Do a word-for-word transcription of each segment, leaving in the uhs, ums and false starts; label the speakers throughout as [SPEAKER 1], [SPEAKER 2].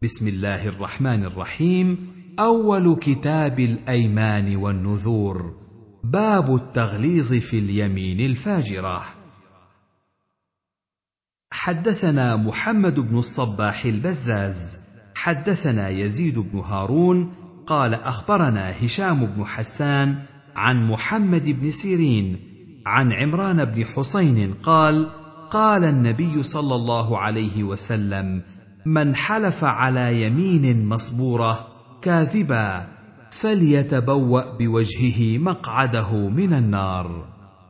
[SPEAKER 1] بسم الله الرحمن الرحيم. أول كتاب الأيمان والنذور. باب التغليظ في اليمين الفاجرة. حدثنا محمد بن الصباح البزاز حدثنا يزيد بن هارون قال أخبرنا هشام بن حسان عن محمد بن سيرين عن عمران بن حسين قال قال النبي صلى الله عليه وسلم: من حلف على يمين مصبورة كاذبا فليتبوأ بوجهه مقعده من النار.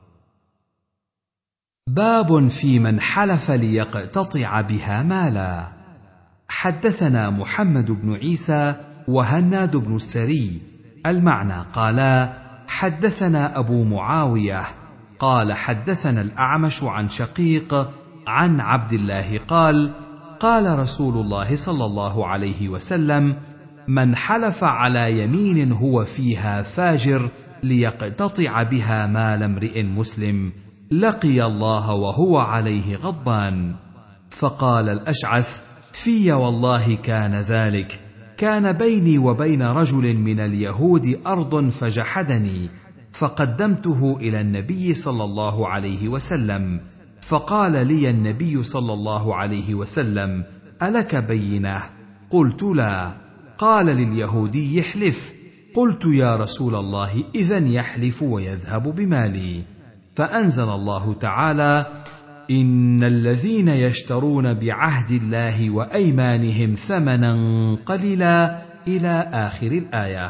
[SPEAKER 1] باب في من حلف ليقتطع بها مالا. حدثنا محمد بن عيسى وهناد بن السري المعنى قالا حدثنا أبو معاوية قال حدثنا الأعمش عن شقيق عن عبد الله قال قال رسول الله صلى الله عليه وسلم: من حلف على يمين هو فيها فاجر ليقتطع بها مال امرئ مسلم لقي الله وهو عليه غضبان. فقال الأشعث: في والله كان ذلك، كان بيني وبين رجل من اليهود أرض فجحدني، فقدمته إلى النبي صلى الله عليه وسلم، فقال لي النبي صلى الله عليه وسلم: ألك بينة؟ قلت لا. قال لليهودي: احلف. قلت: يا رسول الله، إذن يحلف ويذهب بمالي. فأنزل الله تعالى: إن الذين يشترون بعهد الله وأيمانهم ثمنا قليلا إلى آخر الآية.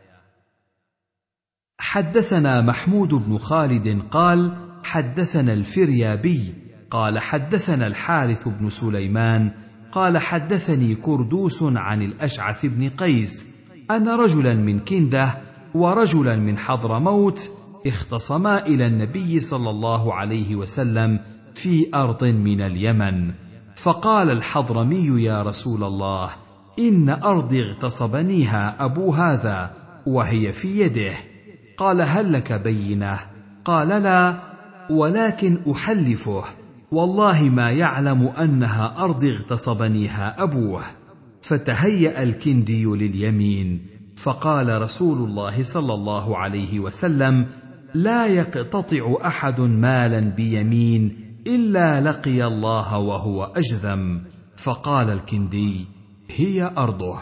[SPEAKER 1] حدثنا محمود بن خالد قال حدثنا الفريابي قال حدثنا الحارث بن سليمان قال حدثني كردوس عن الأشعث بن قيس أن رجلا من كندة ورجلا من حضرموت اختصما إلى النبي صلى الله عليه وسلم في أرض من اليمن، فقال الحضرمي: يا رسول الله، إن أرضي اغتصبنيها أبو هذا وهي في يده. قال: هل لك بينة؟ قال: لا، ولكن أحلفه والله ما يعلم أنها أرضي اغتصبنيها أبوه. فتهيأ الكندي لليمين، فقال رسول الله صلى الله عليه وسلم: لا يقتطع أحد مالا بيمين إلا لقي الله وهو أجذم. فقال الكندي: هي أرضه.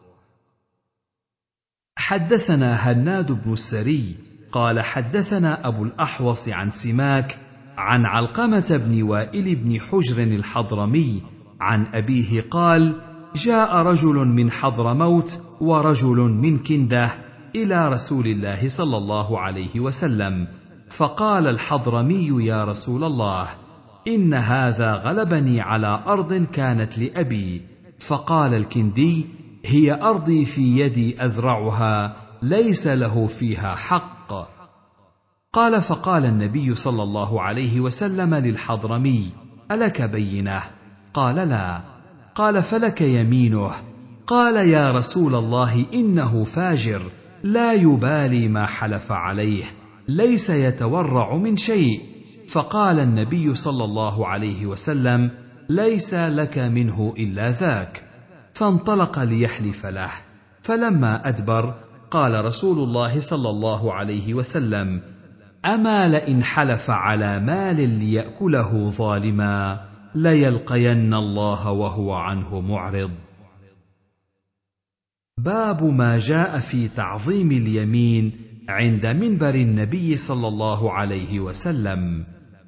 [SPEAKER 1] حدثنا هناد بن السري قال حدثنا أبو الأحوص عن سماك عن علقمة بن وائل بن حجر الحضرمي عن أبيه قال: جاء رجل من حضرموت ورجل من كنده إلى رسول الله صلى الله عليه وسلم، فقال الحضرمي: يا رسول الله، إن هذا غلبني على أرض كانت لأبي. فقال الكندي: هي أرضي في يدي أزرعها، ليس له فيها حق. قال: فقال النبي صلى الله عليه وسلم للحضرمي: ألك بينة؟ قال: لا. قال: فلك يمينه. قال: يا رسول الله، إنه فاجر لا يبالي ما حلف عليه، ليس يتورع من شيء. فقال النبي صلى الله عليه وسلم: ليس لك منه إلا ذاك. فانطلق ليحلف له، فلما أدبر قال رسول الله صلى الله عليه وسلم: أما لئن حلف على مال ليأكله ظالما ليلقين الله وهو عنه معرض. باب ما جاء في تعظيم اليمين عند منبر النبي صلى الله عليه وسلم.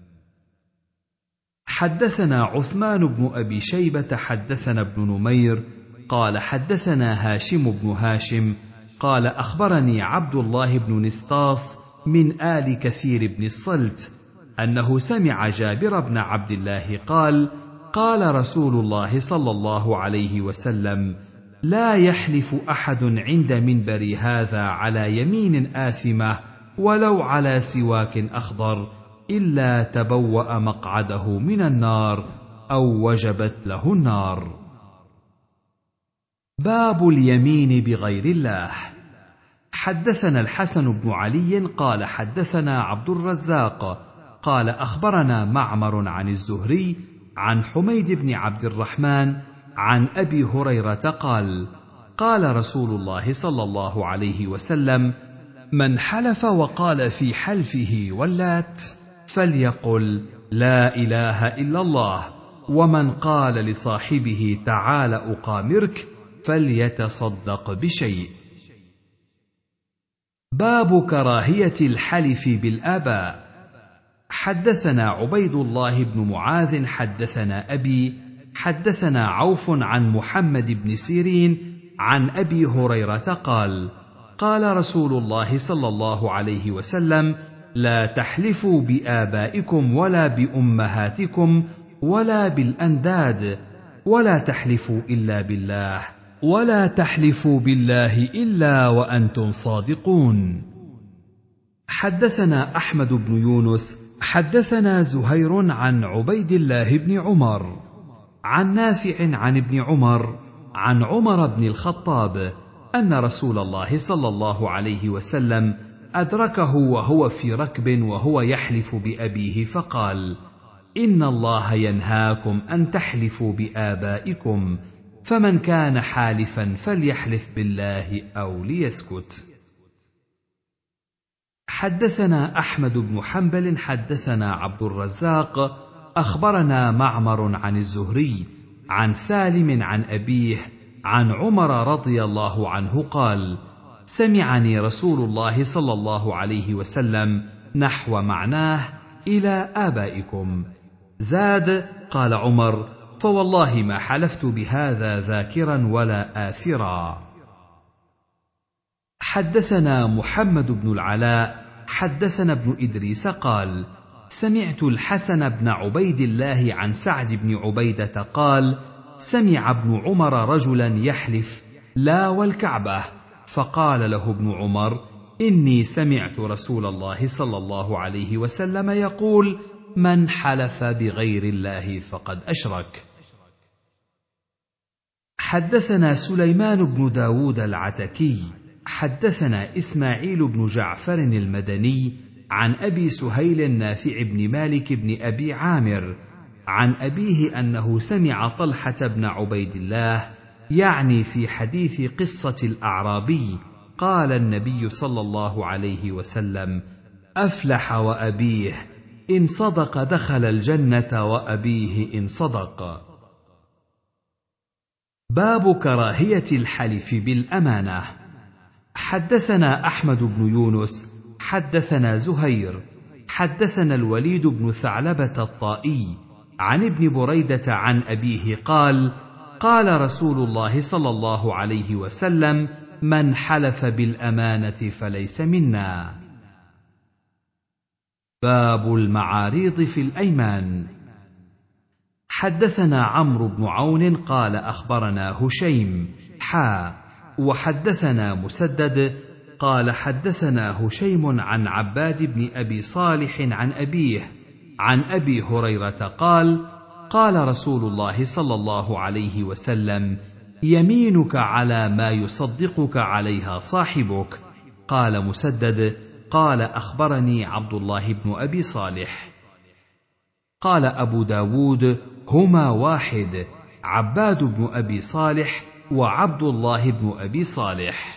[SPEAKER 1] حدثنا عثمان بن أبي شيبة حدثنا ابن نمير قال حدثنا هاشم بن هاشم قال أخبرني عبد الله بن نسطاس من آل كثير بن الصلت أنه سمع جابر بن عبد الله قال: قال رسول الله صلى الله عليه وسلم: لا يحلف أحد عند منبر هذا على يمين آثمة ولو على سواك أخضر إلا تبوأ مقعده من النار أو وجبت له النار. باب اليمين بغير الله. حدثنا الحسن بن علي قال حدثنا عبد الرزاق قال أخبرنا معمر عن الزهري عن حميد بن عبد الرحمن عن أبي هريرة قال: قال رسول الله صلى الله عليه وسلم: من حلف وقال في حلفه واللات فليقل لا إله إلا الله، ومن قال لصاحبه تعال أقامرك فليتصدق بشيء. باب كراهية الحلف بالآباء. حدثنا عبيد الله بن معاذ حدثنا أبي حدثنا عوف عن محمد بن سيرين عن أبي هريرة قال: قال رسول الله صلى الله عليه وسلم: لا تحلفوا بآبائكم ولا بأمهاتكم ولا بالأنداد، ولا تحلفوا إلا بالله، ولا تحلفوا بالله إلا وأنتم صادقون. حدثنا أحمد بن يونس حدثنا زهير عن عبيد الله بن عمر عن نافع عن ابن عمر عن عمر بن الخطاب أن رسول الله صلى الله عليه وسلم أدركه وهو في ركب وهو يحلف بأبيه فقال: إن الله ينهاكم أن تحلفوا بآبائكم، فمن كان حالفا فليحلف بالله أو ليسكت. حدثنا أحمد بن حنبل حدثنا عبد الرزاق أخبرنا معمر عن الزهري عن سالم عن أبيه عن عمر رضي الله عنه قال: سمعني رسول الله صلى الله عليه وسلم نحو معناه إلى آبائكم. زاد: قال عمر: فوالله ما حلفت بهذا ذاكرا ولا آثرا. حدثنا محمد بن العلاء حدثنا ابن إدريس قال: سمعت الحسن بن عبيد الله عن سعد بن عبيدة قال: سمع ابن عمر رجلا يحلف لا والكعبة، فقال له ابن عمر: إني سمعت رسول الله صلى الله عليه وسلم يقول: من حلف بغير الله فقد أشرك. حدثنا سليمان بن داود العتكي حدثنا إسماعيل بن جعفر المدني عن أبي سهيل النافع بن مالك بن أبي عامر عن أبيه أنه سمع طلحة بن عبيد الله يعني في حديث قصة الأعرابي قال النبي صلى الله عليه وسلم: أفلح وأبيه، إن صدق دخل الجنة وأبيه إن صدق. باب كراهية الحلف بالأمانة. حدثنا أحمد بن يونس حدثنا زهير حدثنا الوليد بن ثعلبة الطائي عن ابن بريدة عن أبيه قال: قال رسول الله صلى الله عليه وسلم: من حلف بالأمانة فليس منا. باب المعاريض في الأيمان. حدثنا عمرو بن عون قال أخبرنا هشيم حا وحدثنا مسدد قال حدثنا هشيم عن عباد بن أبي صالح عن أبيه عن أبي هريرة قال: قال رسول الله صلى الله عليه وسلم: يمينك على ما يصدقك عليها صاحبك. قال مسدد: قال أخبرني عبد الله بن أبي صالح. قال أبو داود: هما واحد، عباد بن أبي صالح وعبد الله بن أبي صالح.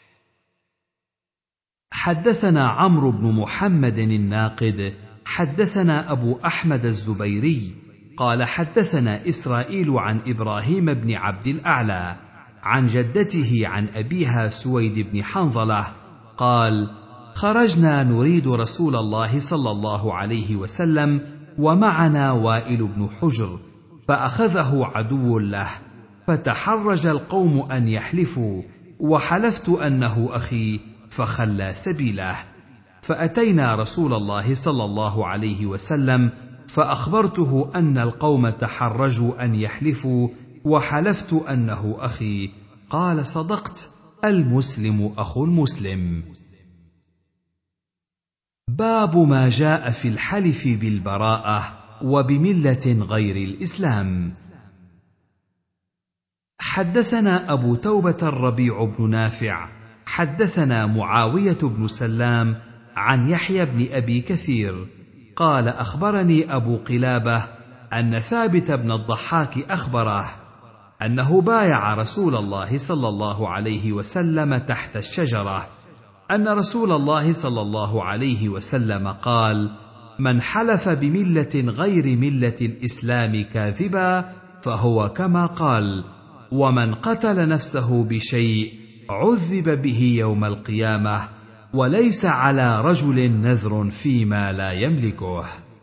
[SPEAKER 1] حدثنا عمرو بن محمد الناقد حدثنا أبو أحمد الزبيري قال حدثنا إسرائيل عن إبراهيم بن عبد الأعلى عن جدته عن أبيها سويد بن حنظلة قال: خرجنا نريد رسول الله صلى الله عليه وسلم ومعنا وائل بن حجر، فأخذه عدو له، فتحرج القوم أن يحلفوا، وحلفت أنه أخي فخلى سبيله. فأتينا رسول الله صلى الله عليه وسلم فأخبرته أن القوم تحرجوا أن يحلفوا، وحلفت أنه أخي. قال: صدقت، المسلم أخو المسلم. باب ما جاء في الحلف بالبراءة وبملة غير الإسلام. حدثنا أبو توبة الربيع بن نافع حدثنا معاوية بن سلام عن يحيى بن أبي كثير قال: أخبرني أبو قلابة أن ثابت بن الضحاك أخبره أنه بايع رسول الله صلى الله عليه وسلم تحت الشجرة، أن رسول الله صلى الله عليه وسلم قال: من حلف بملة غير ملة الإسلام كاذبا فهو كما قال، ومن قتل نفسه بشيء عذب به يوم القيامة، وليس على رجل نذر فيما لا يملكه.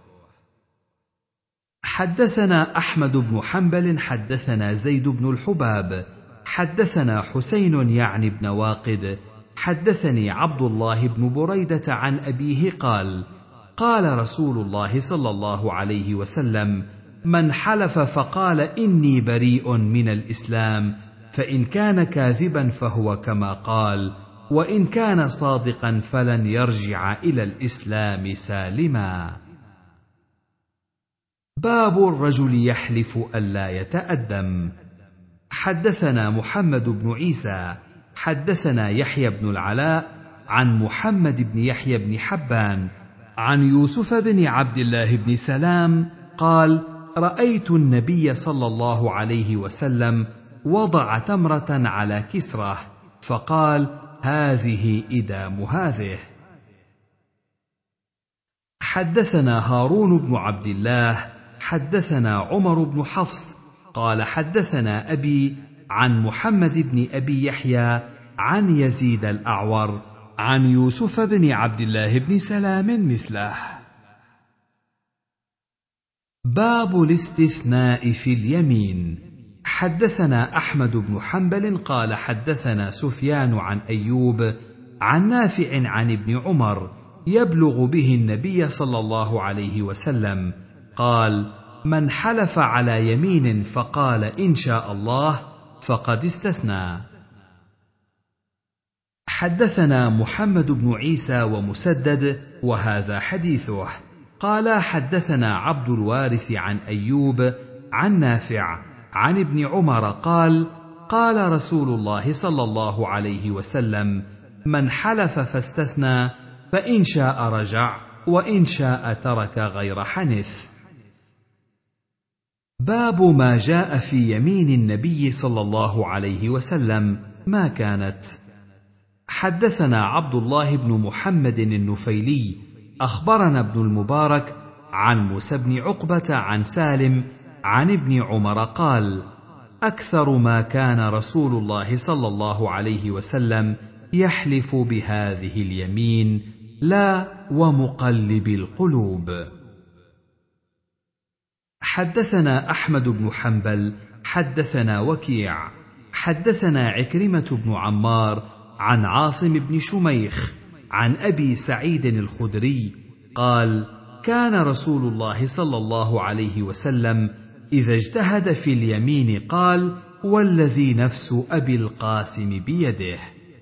[SPEAKER 1] حدثنا أحمد بن حنبل حدثنا زيد بن الحباب حدثنا حسين يعني بن واقد حدثني عبد الله بن بريدة عن أبيه قال: قال رسول الله صلى الله عليه وسلم: من حلف فقال إني بريء من الإسلام فإن كان كاذبا فهو كما قال، وإن كان صادقا فلن يرجع إلى الإسلام سالما. باب الرجل يحلف ألا يتأدم. حدثنا محمد بن عيسى حدثنا يحيى بن العلاء عن محمد بن يحيى بن حبان عن يوسف بن عبد الله بن سلام قال: رأيت النبي صلى الله عليه وسلم وضع تمرة على كسرة فقال: هذه إدام هذه. حدثنا هارون بن عبد الله حدثنا عمر بن حفص قال: حدثنا أبي عن محمد بن أبي يحيى عن يزيد الأعور عن يوسف بن عبد الله بن سلام مثله. باب الاستثناء في اليمين. حدثنا أحمد بن حنبل قال: حدثنا سفيان عن أيوب عن نافع عن ابن عمر يبلغ به النبي صلى الله عليه وسلم قال: من حلف على يمين فقال إن شاء الله فقد استثنى. حدثنا محمد بن عيسى ومسدد وهذا حديثه قال: حدثنا عبد الوارث عن أيوب عن نافع عن ابن عمر قال: قال رسول الله صلى الله عليه وسلم: من حلف فاستثنى فإن شاء رجع وإن شاء ترك غير حنث. باب ما جاء في يمين النبي صلى الله عليه وسلم ما كانت. حدثنا عبد الله بن محمد النفيلي أخبرنا ابن المبارك عن موسى بن عقبة عن سالم عن ابن عمر قال: أكثر ما كان رسول الله صلى الله عليه وسلم يحلف بهذه اليمين لا ومقلب القلوب. حدثنا أحمد بن حنبل حدثنا وكيع حدثنا عكرمة بن عمار عن عاصم بن شميخ عن أبي سعيد الخدري قال: كان رسول الله صلى الله عليه وسلم إذا اجتهد في اليمين قال: والذي نفس أبي القاسم بيده.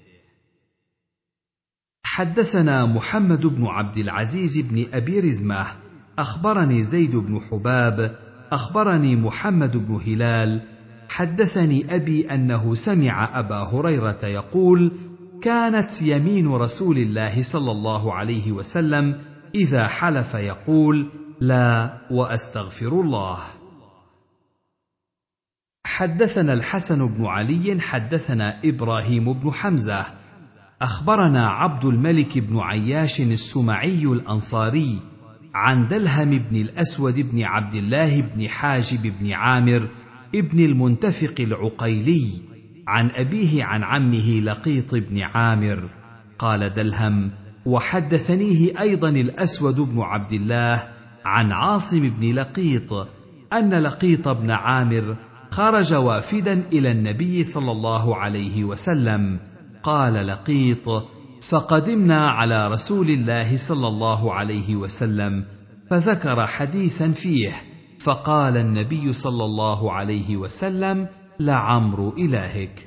[SPEAKER 1] حدثنا محمد بن عبد العزيز بن أبي رزمة أخبرني زيد بن حباب أخبرني محمد بن هلال حدثني أبي أنه سمع أبا هريرة يقول: كانت يمين رسول الله صلى الله عليه وسلم إذا حلف يقول: لا وأستغفر الله. حدثنا الحسن بن علي حدثنا إبراهيم بن حمزة أخبرنا عبد الملك بن عياش السمعي الأنصاري عن دلهم بن الأسود بن عبد الله بن حاجب بن عامر ابن المنتفق العقيلي عن أبيه عن عمه لقيط بن عامر قال دلهم: وحدثنيه أيضا الأسود بن عبد الله عن عاصم بن لقيط أن لقيط بن عامر خرج وافدا إلى النبي صلى الله عليه وسلم. قال لقيط: فقدمنا على رسول الله صلى الله عليه وسلم فذكر حديثا فيه، فقال النبي صلى الله عليه وسلم: لعمر إلهك.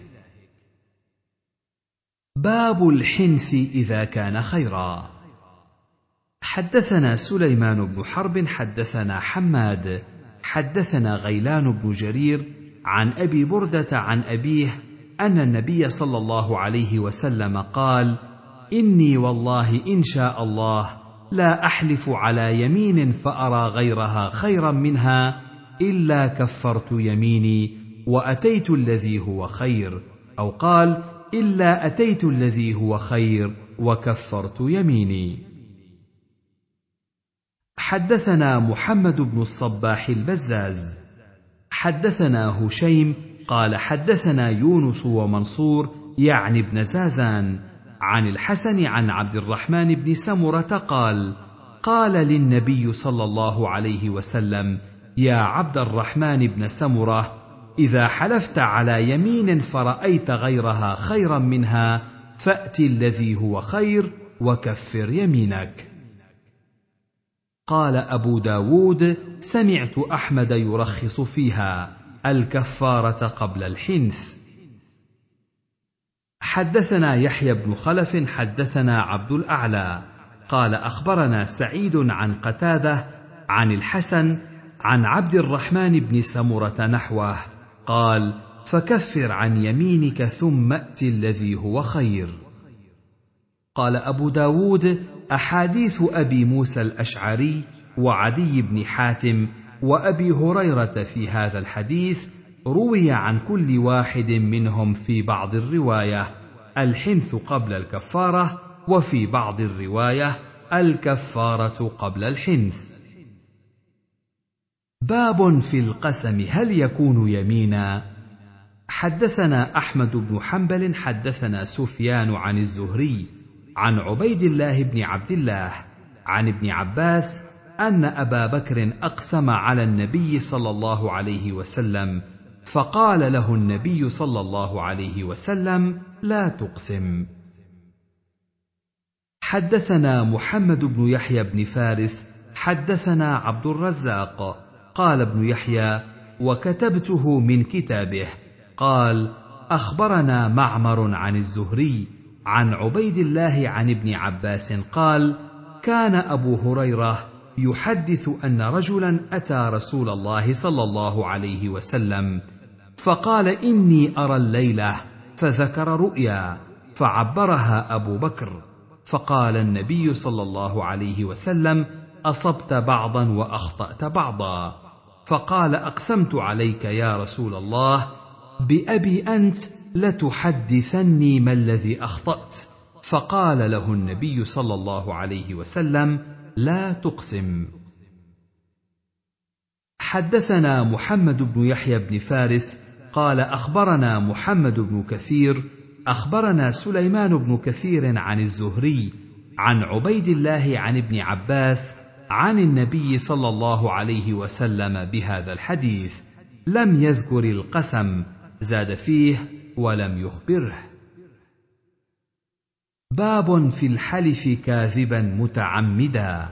[SPEAKER 1] باب الحنث إذا كان خيرا. حدثنا سليمان بن حرب حدثنا حماد حدثنا غيلان بن جرير عن أبي بردة عن أبيه أن النبي صلى الله عليه وسلم قال: إني والله إن شاء الله لا أحلف على يمين فأرى غيرها خيرا منها إلا كفرت يميني وأتيت الذي هو خير، أو قال إلا أتيت الذي هو خير وكفرت يميني. حدثنا محمد بن الصباح البزاز حدثنا هشيم قال حدثنا يونس ومنصور يعني ابن زازان عن الحسن عن عبد الرحمن بن سمرة قال قال للنبي صلى الله عليه وسلم: يا عبد الرحمن بن سمرة، إذا حلفت على يمين فرأيت غيرها خيرا منها فأت الذي هو خير وكفر يمينك. قال أبو داود: سمعت أحمد يرخص فيها الكفارة قبل الحنث. حدثنا يحيى بن خلف حدثنا عبد الأعلى قال أخبرنا سعيد عن قتادة عن الحسن عن عبد الرحمن بن سمرة نحوه قال: فكفر عن يمينك ثم أت الذي هو خير. قال أبو داود: أحاديث أبي موسى الأشعري وعدي بن حاتم وأبي هريرة في هذا الحديث روي عن كل واحد منهم في بعض الرواية الحنث قبل الكفارة، وفي بعض الرواية الكفارة قبل الحنث. باب في القسم هل يكون يمينا؟ حدثنا أحمد بن حنبل حدثنا سفيان عن الزهري عن عبيد الله بن عبد الله عن ابن عباس أن أبا بكر أقسم على النبي صلى الله عليه وسلم، فقال له النبي صلى الله عليه وسلم: لا تقسم. حدثنا محمد بن يحيى بن فارس حدثنا عبد الرزاق قال ابن يحيى: وكتبته من كتابه. قال: أخبرنا معمر عن الزهري عن عبيد الله عن ابن عباس قال: كان أبو هريرة يحدث أن رجلا أتى رسول الله صلى الله عليه وسلم فقال: إني أرى الليلة، فذكر رؤيا فعبرها أبو بكر، فقال النبي صلى الله عليه وسلم: أصبت بعضا وأخطأت بعضا. فقال: أقسمت عليك يا رسول الله بأبي أنت لتحدثني ما الذي أخطأت. فقال له النبي صلى الله عليه وسلم: لا تقسم. حدثنا محمد بن يحيى بن فارس قال أخبرنا محمد بن كثير أخبرنا سليمان بن كثير عن الزهري عن عبيد الله عن ابن عباس عن النبي صلى الله عليه وسلم بهذا الحديث، لم يذكر القسم، زاد فيه ولم يخبره. باب في الحلف كاذبا متعمدا.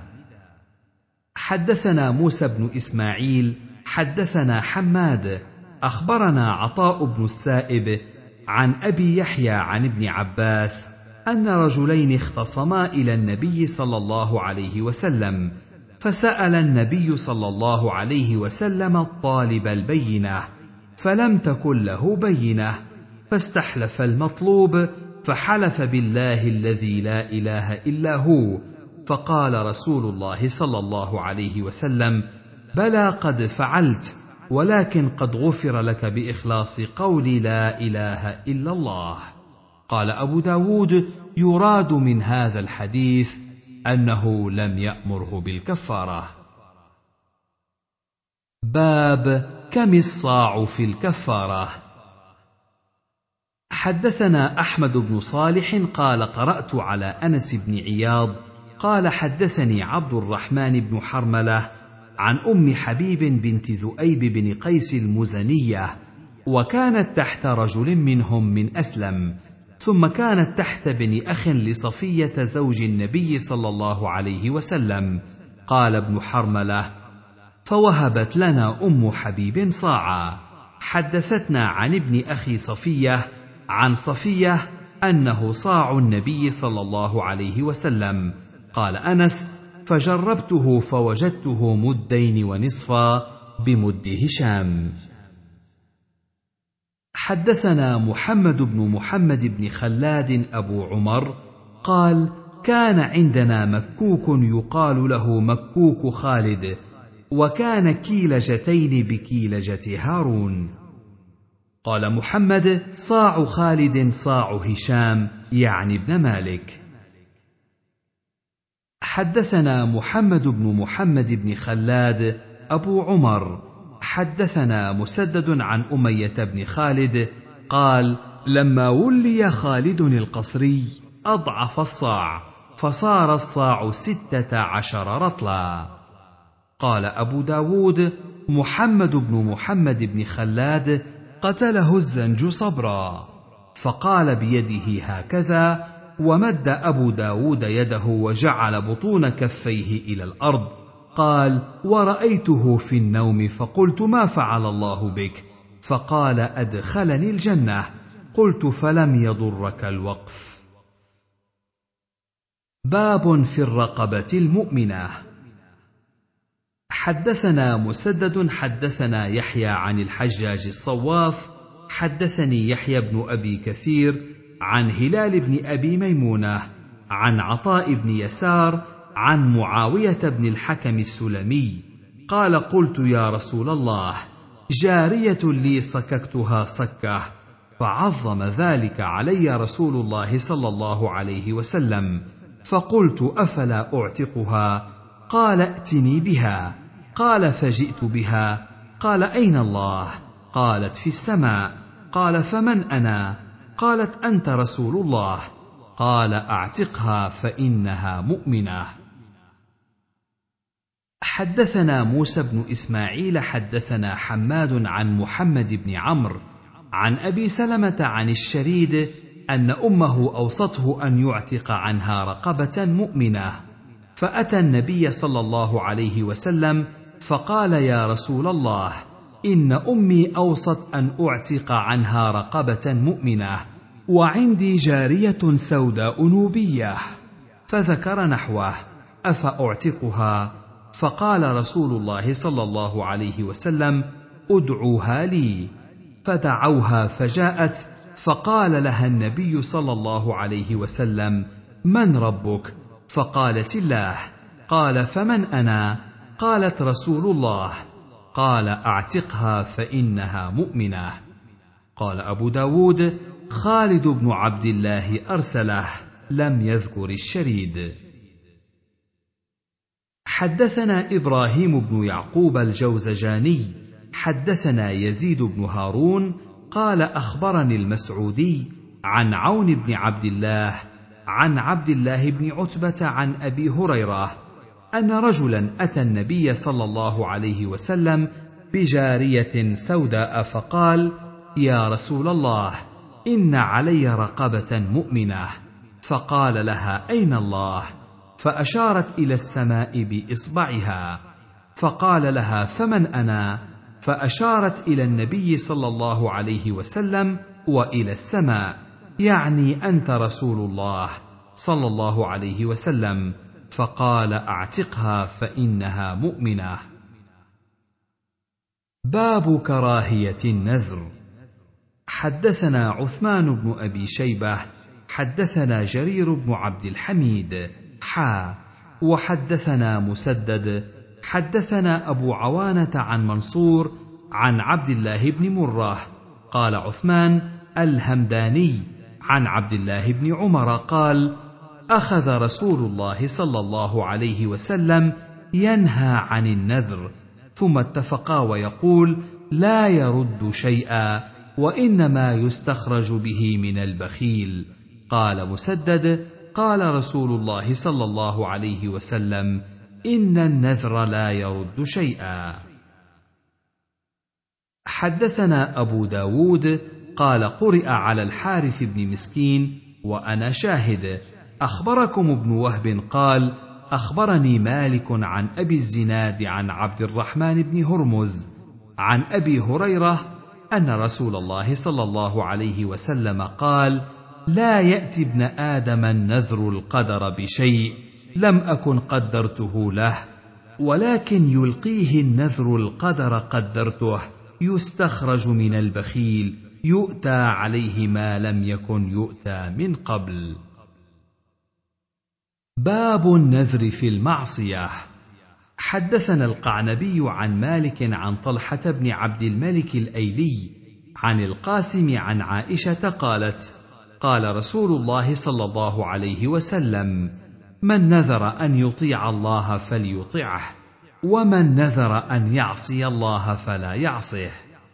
[SPEAKER 1] حدثنا موسى بن إسماعيل حدثنا حماد أخبرنا عطاء بن السائب عن أبي يحيى عن ابن عباس أن رجلين اختصما إلى النبي صلى الله عليه وسلم، فسأل النبي صلى الله عليه وسلم الطالب البينة، فلم تكن له بينة، فاستحلف المطلوب، فحلف بالله الذي لا إله إلا هو، فقال رسول الله صلى الله عليه وسلم: بلى قد فعلت، ولكن قد غفر لك بإخلاص قول لا إله إلا الله. قال أبو داود: يراد من هذا الحديث أنه لم يأمره بالكفارة. باب كم الصاع في الكفارة. حدثنا أحمد بن صالح قال قرأت على أنس بن عياض قال حدثني عبد الرحمن بن حرملة عن أم حبيب بنت ذؤيب بن قيس المزنية، وكانت تحت رجل منهم من أسلم، ثم كانت تحت بن أخ لصفية زوج النبي صلى الله عليه وسلم. قال ابن حرملة: فوهبت لنا أم حبيب صاعا. حدثتنا عن ابن أخي صفية عن صفية أنه صاع النبي صلى الله عليه وسلم. قال أنس: فجربته فوجدته مدين ونصفا بمد هشام. حدثنا محمد بن محمد بن خلاد أبو عمر قال: كان عندنا مكوك يقال له مكوك خالد، وكان كيلجتين بكيلجة هارون. قال محمد: صاع خالد صاع هشام، يعني ابن مالك. حدثنا محمد بن محمد بن خلاد أبو عمر حدثنا مسدد عن أمية بن خالد قال: لما ولي خالد القصري أضعف الصاع، فصار الصاع ستة عشر رطلا. قال أبو داود: محمد بن محمد بن خلاد قتله الزنج صبرا. فقال بيده هكذا، ومد أبو داود يده وجعل بطون كفيه إلى الأرض. قال: ورأيته في النوم فقلت: ما فعل الله بك؟ فقال: أدخلني الجنة. قلت: فلم يضرك الوقف. باب في الرقبة المؤمنة. حدثنا مسدد حدثنا يحيى عن الحجاج الصواف حدثني يحيى بن أبي كثير عن هلال بن أبي ميمونة عن عطاء بن يسار عن معاوية بن الحكم السلمي قال: قلت: يا رسول الله، جارية لي صككتها صكة، فعظم ذلك علي رسول الله صلى الله عليه وسلم، فقلت: أفلا أعتقها؟ قال: ائتني بها. قال: فجئت بها. قال: أين الله؟ قالت: في السماء. قال: فمن أنا؟ قالت: أنت رسول الله. قال: أعتقها فإنها مؤمنة. حدثنا موسى بن إسماعيل حدثنا حماد عن محمد بن عمرو عن أبي سلمة عن الشريد أن أمه أوصته أن يعتق عنها رقبة مؤمنة، فأتى النبي صلى الله عليه وسلم فقال: يا رسول الله، إن أمي أوصت أن أعتق عنها رقبة مؤمنة، وعندي جارية سوداء نوبية، فذكر نحوه: أفأعتقها؟ فقال رسول الله صلى الله عليه وسلم: ادعوها لي. فدعوها فجاءت، فقال لها النبي صلى الله عليه وسلم: من ربك؟ فقالت: الله. قال: فمن أنا؟ قالت: رسول الله. قال: أعتقها فإنها مؤمنة. قال أبو داود: خالد بن عبد الله أرسله، لم يذكر الشريد. حدثنا إبراهيم بن يعقوب الجوزجاني حدثنا يزيد بن هارون قال: أخبرني المسعودي عن عون بن عبد الله عن عبد الله بن عتبة عن أبي هريرة أن رجلا أتى النبي صلى الله عليه وسلم بجارية سوداء فقال: يا رسول الله، إن علي رقبة مؤمنة. فقال لها: أين الله؟ فأشارت إلى السماء بإصبعها. فقال لها: فمن أنا؟ فأشارت إلى النبي صلى الله عليه وسلم وإلى السماء، يعني أنت رسول الله صلى الله عليه وسلم. فقال: أعتقها فإنها مؤمنة. باب كراهية النذر. حدثنا عثمان بن أبي شيبة حدثنا جرير بن عبد الحميد حا وحدثنا مسدد حدثنا أبو عوانة عن منصور عن عبد الله بن مرة قال عثمان الهمداني عن عبد الله بن عمر قال: أخذ رسول الله صلى الله عليه وسلم ينهى عن النذر، ثم اتفقا ويقول: لا يرد شيئا، وإنما يستخرج به من البخيل. قال مسدد: قال رسول الله صلى الله عليه وسلم: إن النذر لا يرد شيئا. حدثنا أبو داود قال: قرئ على الحارث بن مسكين وأنا شاهد. أخبركم ابن وهب قال: أخبرني مالك عن أبي الزناد عن عبد الرحمن بن هرمز عن أبي هريرة أن رسول الله صلى الله عليه وسلم قال: لا يأتي ابن آدم النذر القدر بشيء لم أكن قدرته له، ولكن يلقيه النذر القدر قدرته، يستخرج من البخيل، يؤتى عليه ما لم يكن يؤتى من قبل. باب النذر في المعصية. حدثنا القعنبي عن مالك عن طلحة بن عبد الملك الأيلي عن القاسم عن عائشة قالت: قال رسول الله صلى الله عليه وسلم: من نذر أن يطيع الله فليطعه، ومن نذر أن يعصي الله فلا يعصه.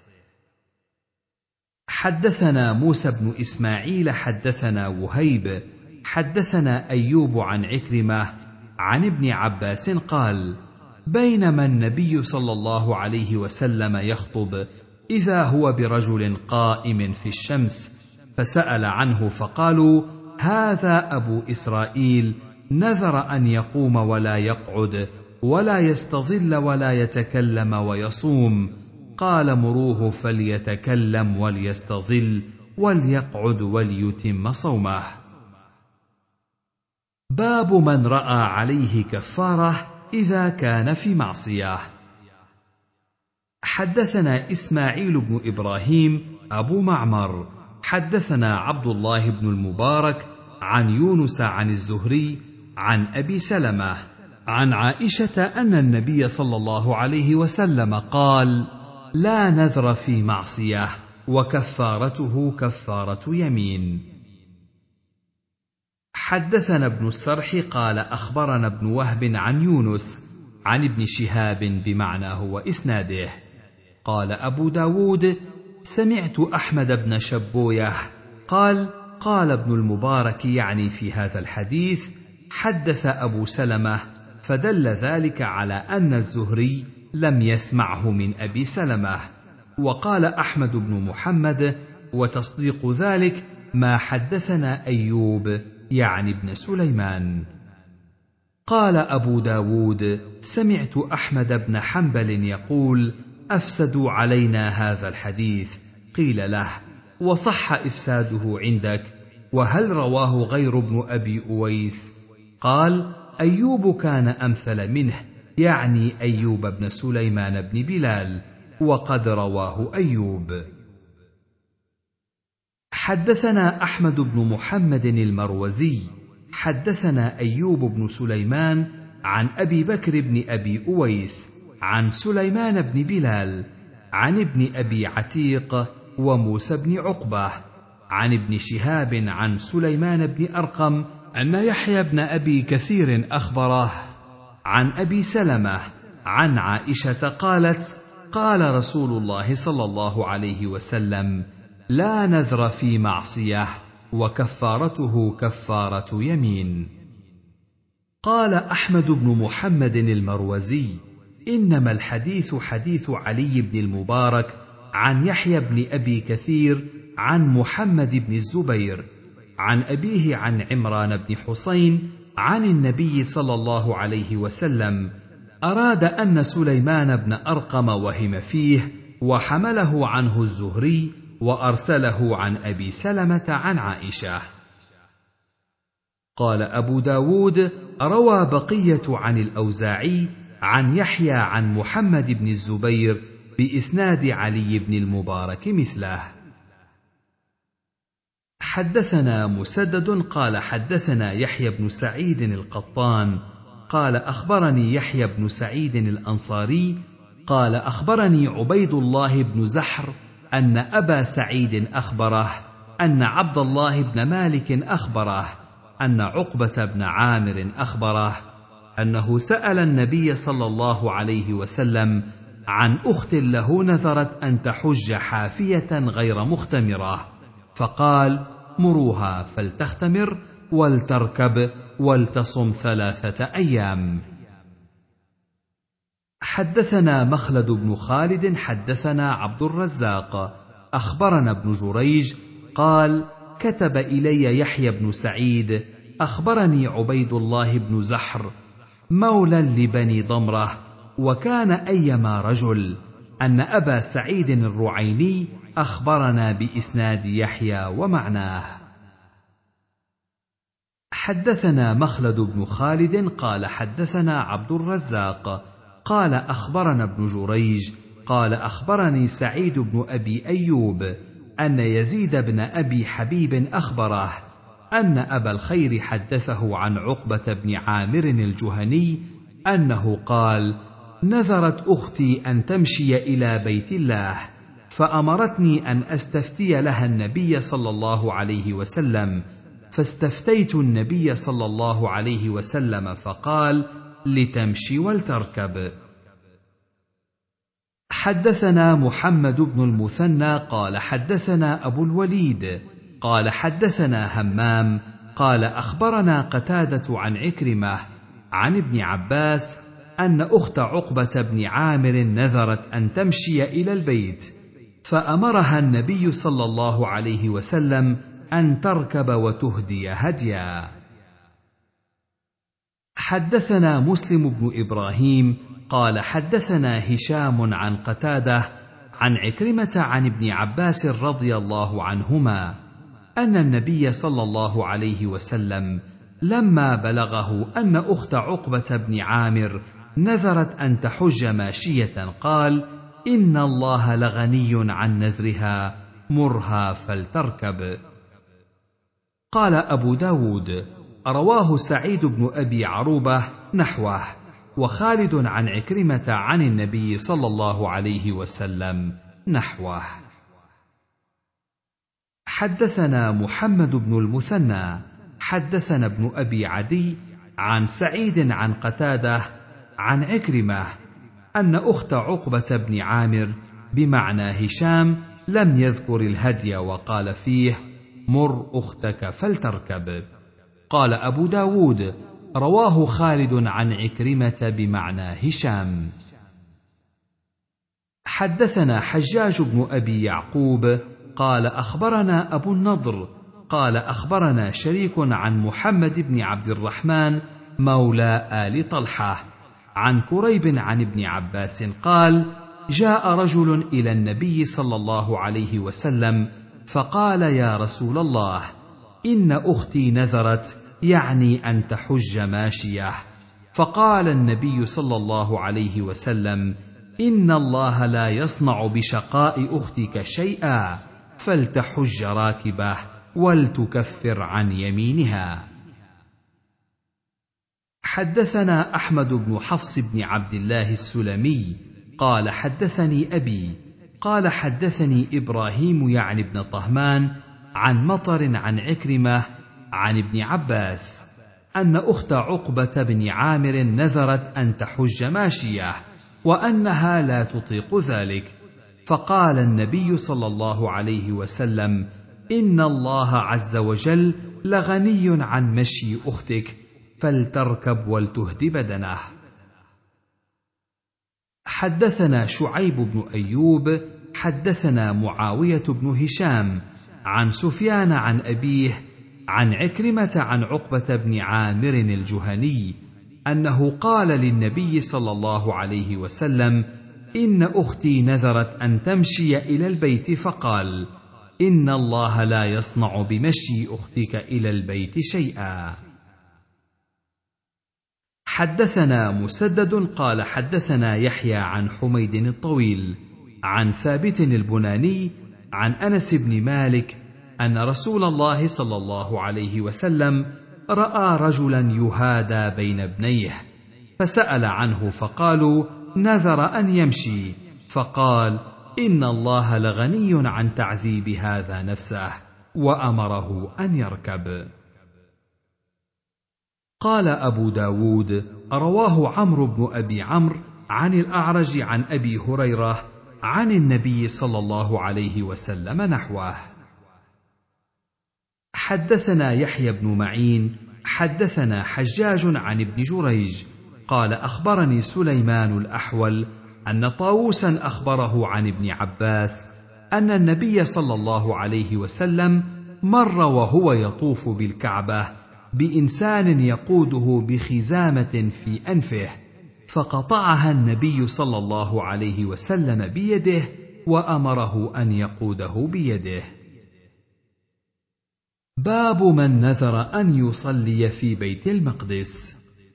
[SPEAKER 1] حدثنا موسى بن إسماعيل حدثنا وهيب حدثنا أيوب عن عكرمة عن ابن عباس قال: بينما النبي صلى الله عليه وسلم يخطب إذا هو برجل قائم في الشمس، فسأل عنه فقالوا: هذا أبو إسرائيل نذر أن يقوم ولا يقعد ولا يستظل ولا يتكلم ويصوم. قال: مروه فليتكلم وليستظل وليقعد وليتم صومه. باب من رأى عليه كفارة إذا كان في معصية. حدثنا إسماعيل بن إبراهيم أبو معمر حدثنا عبد الله بن المبارك عن يونس عن الزهري عن أبي سلمة عن عائشة أن النبي صلى الله عليه وسلم قال: لا نذر في معصية وكفارته كفارة يمين. حدثنا ابن السرح قال أخبرنا ابن وهب عن يونس عن ابن شهاب بمعناه وإسناده. قال أبو داود: سمعت أحمد بن شبويه قال: قال ابن المبارك يعني في هذا الحديث: حدث أبو سلمة، فدل ذلك على أن الزهري لم يسمعه من أبي سلمة. وقال أحمد بن محمد: وتصديق ذلك ما حدثنا أيوب يعني ابن سليمان. قال أبو داود: سمعت أحمد بن حنبل يقول: أفسدوا علينا هذا الحديث. قيل له: وصح إفساده عندك، وهل رواه غير ابن أبي أويس؟ قال: أيوب كان أمثل منه، يعني أيوب بن سليمان بن بلال، وقد رواه أيوب. حدثنا أحمد بن محمد المروزي حدثنا أيوب بن سليمان عن أبي بكر بن أبي أويس عن سليمان بن بلال عن ابن أبي عتيق وموسى بن عقبة عن ابن شهاب عن سليمان بن أرقم أن يحيى بن أبي كثير أخبره عن أبي سلمة عن عائشة قالت: قال رسول الله صلى الله عليه وسلم: لا نذر في معصية وكفارته كفارة يمين. قال أحمد بن محمد المروزي: إنما الحديث حديث علي بن المبارك عن يحيى بن أبي كثير عن محمد بن الزبير عن أبيه عن عمران بن حسين عن النبي صلى الله عليه وسلم، أراد أن سليمان بن أرقم وهم فيه وحمله عنه الزهري وأرسله عن أبي سلمة عن عائشة. قال أبو داود: روى بقية عن الأوزاعي عن يحيى عن محمد بن الزبير بإسناد علي بن المبارك مثله. حدثنا مسدد قال حدثنا يحيى بن سعيد القطان قال أخبرني يحيى بن سعيد الأنصاري قال أخبرني عبيد الله بن زحر أن أبا سعيد أخبره أن عبد الله بن مالك أخبره أن عقبة بن عامر أخبره أنه سأل النبي صلى الله عليه وسلم عن أخت له نذرت أن تحج حافية غير مختمرة، فقال: مروها فلتختمر ولتركب ولتصم ثلاثة أيام. حدثنا مخلد بن خالد حدثنا عبد الرزاق أخبرنا ابن جريج قال: كتب إلي يحيى بن سعيد أخبرني عبيد الله بن زحر مولى لبني ضمرة، وكان أيما رجل، أن أبا سعيد الرعيني أخبرنا بإسناد يحيى ومعناه. حدثنا مخلد بن خالد قال حدثنا عبد الرزاق قال أخبرنا ابن جريج قال أخبرني سعيد بن أبي أيوب أن يزيد بن أبي حبيب أخبره أن أبا الخير حدثه عن عقبة بن عامر الجهني أنه قال: نذرت أختي أن تمشي إلى بيت الله، فأمرتني أن أستفتي لها النبي صلى الله عليه وسلم، فاستفتيت النبي صلى الله عليه وسلم فقال: لتمشي ولتركب. حدثنا محمد بن المثنى قال حدثنا أبو الوليد قال حدثنا همام قال أخبرنا قتادة عن عكرمة عن ابن عباس أن أخت عقبة بن عامر نذرت أن تمشي إلى البيت، فأمرها النبي صلى الله عليه وسلم أن تركب وتهدي هديا. حدثنا مسلم بن إبراهيم قال حدثنا هشام عن قتادة عن عكرمة عن ابن عباس رضي الله عنهما أن النبي صلى الله عليه وسلم لما بلغه أن أخت عقبة بن عامر نذرت أن تحج ماشية قال: إن الله لغني عن نذرها، مرها فلتركب. قال أبو داود: رواه سعيد بن أبي عروبة نحوه، وخالد عن عكرمة عن النبي صلى الله عليه وسلم نحوه. حدثنا محمد بن المثنى حدثنا ابن أبي عدي عن سعيد عن قتادة عن عكرمة أن أخت عقبة بن عامر بمعنى هشام لم يذكر الهدي وقال فيه: مر أختك فلتركب. قال أبو داود: رواه خالد عن عكرمة بمعنى هشام. حدثنا حجاج بن أبي يعقوب قال أخبرنا أبو النضر قال أخبرنا شريك عن محمد بن عبد الرحمن مولى آل طلحة عن كريب عن ابن عباس قال: جاء رجل إلى النبي صلى الله عليه وسلم فقال: يا رسول الله، إن أختي نذرت، يعني أن تحج ماشية. فقال النبي صلى الله عليه وسلم: إن الله لا يصنع بشقاء أختك شيئا، فلتحج راكبة ولتكفر عن يمينها. حدثنا أحمد بن حفص بن عبد الله السلمي قال حدثني أبي قال حدثني إبراهيم يعني بن طهمان عن مطر عن عكرمة عن ابن عباس أن أخت عقبة بن عامر نذرت أن تحج ماشية وأنها لا تطيق ذلك، فقال النبي صلى الله عليه وسلم: إن الله عز وجل لغني عن مشي أختك، فلتركب ولتهد بدنه. حدثنا شعيب بن أيوب حدثنا معاوية بن هشام عن سفيان عن أبيه عن عكرمة عن عقبة بن عامر الجهني أنه قال للنبي صلى الله عليه وسلم: إن أختي نذرت أن تمشي إلى البيت، فقال: إن الله لا يصنع بمشي أختك إلى البيت شيئا. حدثنا مسدد قال حدثنا يحيى عن حميد الطويل عن ثابت البناني عن أنس بن مالك أن رسول الله صلى الله عليه وسلم رأى رجلا يهادى بين ابنيه، فسأل عنه فقالوا: نذر أن يمشي، فقال: إن الله لغني عن تعذيب هذا نفسه، وأمره أن يركب. قال أبو داود: رواه عمرو بن أبي عمرو عن الأعرج عن أبي هريرة عن النبي صلى الله عليه وسلم نحوه. حدثنا يحيى بن معين حدثنا حجاج عن ابن جريج قال أخبرني سليمان الأحول أن طاووسا أخبره عن ابن عباس أن النبي صلى الله عليه وسلم مر وهو يطوف بالكعبة بإنسان يقوده بخزامة في أنفه، فقطعها النبي صلى الله عليه وسلم بيده وأمره أن يقوده بيده. باب من نذر أن يصلي في بيت المقدس.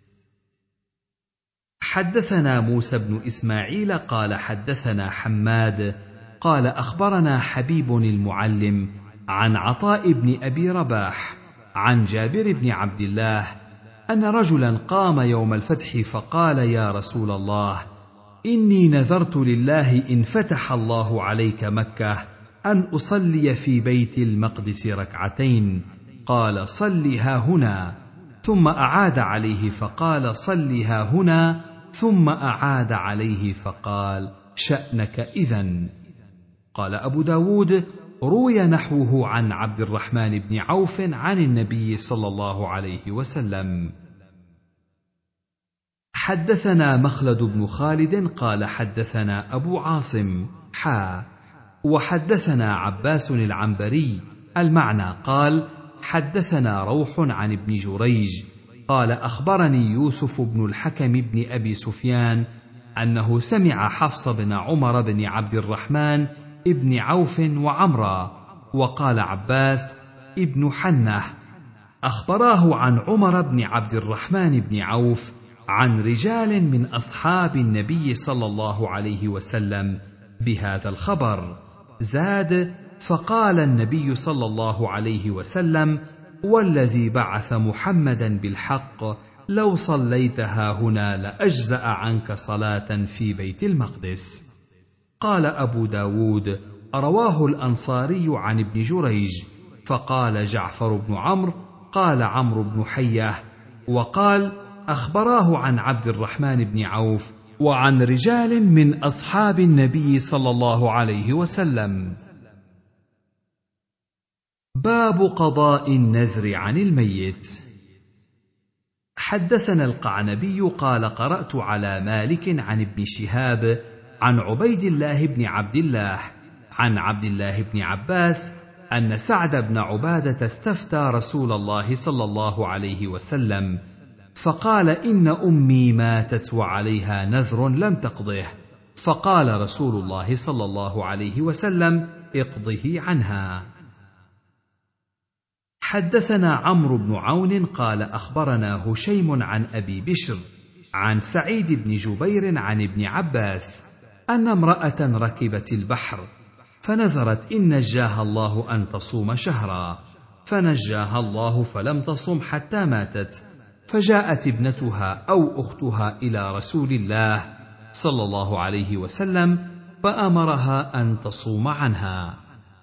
[SPEAKER 1] حدثنا موسى بن إسماعيل قال حدثنا حماد قال أخبرنا حبيب المعلم عن عطاء بن أبي رباح عن جابر بن عبد الله أن رجلا قام يوم الفتح فقال: يا رسول الله، إني نذرت لله إن فتح الله عليك مكة أن أصلي في بيت المقدس ركعتين. قال صل ها هنا، ثم أعاد عليه فقال صل ها هنا، ثم أعاد عليه فقال شأنك إذن. قال أبو داود روي نحوه عن عبد الرحمن بن عوف عن النبي صلى الله عليه وسلم. حدثنا مخلد بن خالد قال حدثنا أبو عاصم حا وحدثنا عباس العنبري المعنى قال حدثنا روح عن ابن جريج قال أخبرني يوسف بن الحكم بن أبي سفيان أنه سمع حفص بن عمر بن عبد الرحمن ابن عوف وعمرا وقال عباس ابن حنة أخبراه عن عمر بن عبد الرحمن بن عوف عن رجال من أصحاب النبي صلى الله عليه وسلم بهذا الخبر. زاد فقال النبي صلى الله عليه وسلم والذي بعث محمدا بالحق لو صليتها هنا لأجزأ عنك صلاة في بيت المقدس. قال أبو داود رواه الأنصاري عن ابن جريج. فقال جعفر بن عمرو قال عمرو بن حيه وقال أخبراه عن عبد الرحمن بن عوف وعن رجال من أصحاب النبي صلى الله عليه وسلم. باب قضاء النذر عن الميت. حدثنا القعنبي قال قرأت على مالك عن ابن شهاب عن عبيد الله بن عبد الله عن عبد الله بن عباس أن سعد بن عبادة استفتى رسول الله صلى الله عليه وسلم فقال إن أمي ماتت وعليها نذر لم تقضه، فقال رسول الله صلى الله عليه وسلم اقضه عنها. حدثنا عمرو بن عون قال أخبرنا هشيم عن أبي بشر عن سعيد بن جبير عن ابن عباس أن امرأة ركبت البحر فنذرت إن نجاها الله أن تصوم شهرا، فنجاها الله فلم تصم حتى ماتت، فجاءت ابنتها أو أختها إلى رسول الله صلى الله عليه وسلم فأمرها أن تصوم عنها.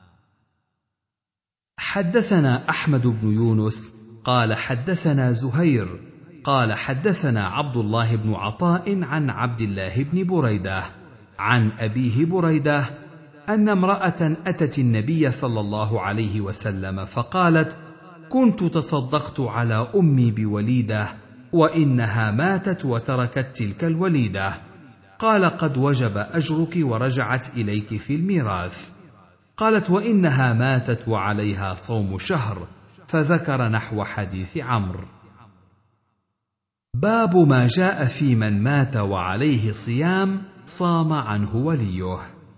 [SPEAKER 1] حدثنا أحمد بن يونس قال حدثنا زهير قال حدثنا عبد الله بن عطاء عن عبد الله بن بريدة عن أبيه بريدة أن امرأة أتت النبي صلى الله عليه وسلم فقالت كنت تصدقت على أمي بوليدة وإنها ماتت وتركت تلك الوليدة. قال قد وجب أجرك ورجعت إليك في الميراث. قالت وإنها ماتت وعليها صوم شهر، فذكر نحو حديث عمرو. باب ما جاء في من مات وعليه صيام صام عنه وليه.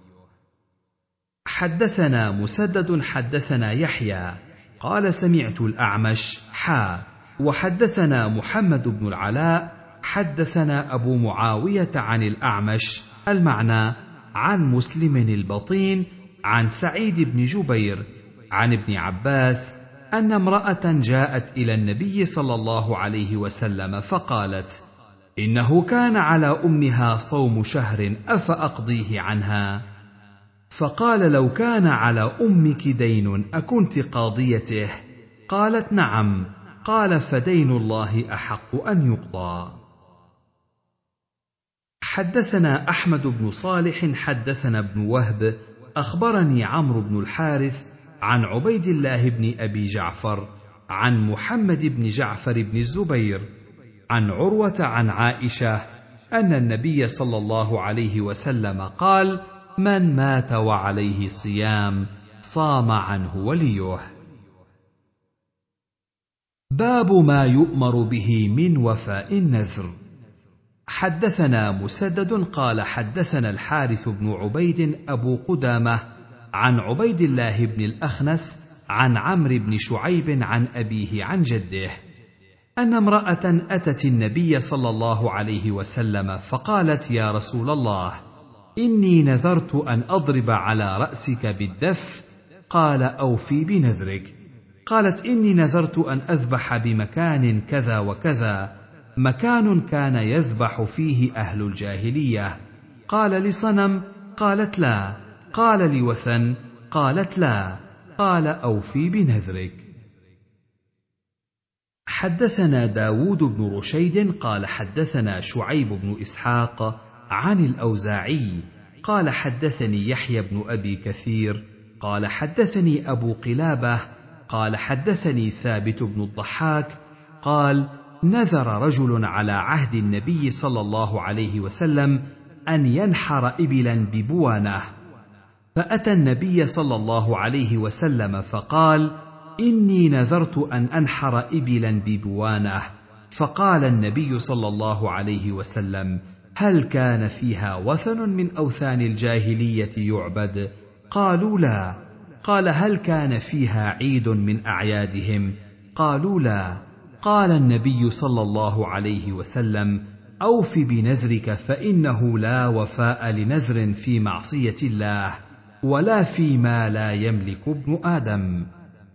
[SPEAKER 1] حدثنا مسدد حدثنا يحيى قال سمعت الأعمش حا وحدثنا محمد بن العلاء حدثنا أبو معاوية عن الأعمش المعنى عن مسلم البطين عن سعيد بن جبير عن ابن عباس أن امرأة جاءت إلى النبي صلى الله عليه وسلم فقالت إنه كان على أمها صوم شهر أفأقضيه عنها؟ فقال لو كان على أمك دين أكنت قاضيته؟ قالت نعم. قال فدين الله أحق أن يقضى. حدثنا أحمد بن صالح حدثنا ابن وهب أخبرني عمرو بن الحارث عن عبيد الله بن أبي جعفر عن محمد بن جعفر بن الزبير عن عروة عن عائشة أن النبي صلى الله عليه وسلم قال من مات وعليه صيام صام عنه وليه. باب ما يؤمر به من وفاء النذر. حدثنا مسدد قال حدثنا الحارث بن عبيد أبو قدامة عن عبيد الله بن الأخنس عن عمرو بن شعيب عن أبيه عن جده أن امرأة أتت النبي صلى الله عليه وسلم فقالت يا رسول الله إني نذرت أن أضرب على رأسك بالدف. قال أوفي بنذرك. قالت إني نذرت أن أذبح بمكان كذا وكذا، مكان كان يذبح فيه أهل الجاهلية. قال لصنم؟ قالت لا. قال لوثن؟ قالت لا. قال أوفي بنذرك. حدثنا داود بن رشيد قال حدثنا شعيب بن إسحاق عن الأوزاعي قال حدثني يحيى بن أبي كثير قال حدثني أبو قلابة قال حدثني ثابت بن الضحاك قال نذر رجل على عهد النبي صلى الله عليه وسلم أن ينحر إبلا ببوانة، فأتى النبي صلى الله عليه وسلم فقال إني نذرت أن أنحر إبلا ببوانة، فقال النبي صلى الله عليه وسلم هل كان فيها وثن من أوثان الجاهلية يعبد؟ قالوا لا. قال هل كان فيها عيد من أعيادهم؟ قالوا لا. قال النبي صلى الله عليه وسلم أوف بنذرك فإنه لا وفاء لنذر في معصية الله ولا فيما لا يملك ابن آدم.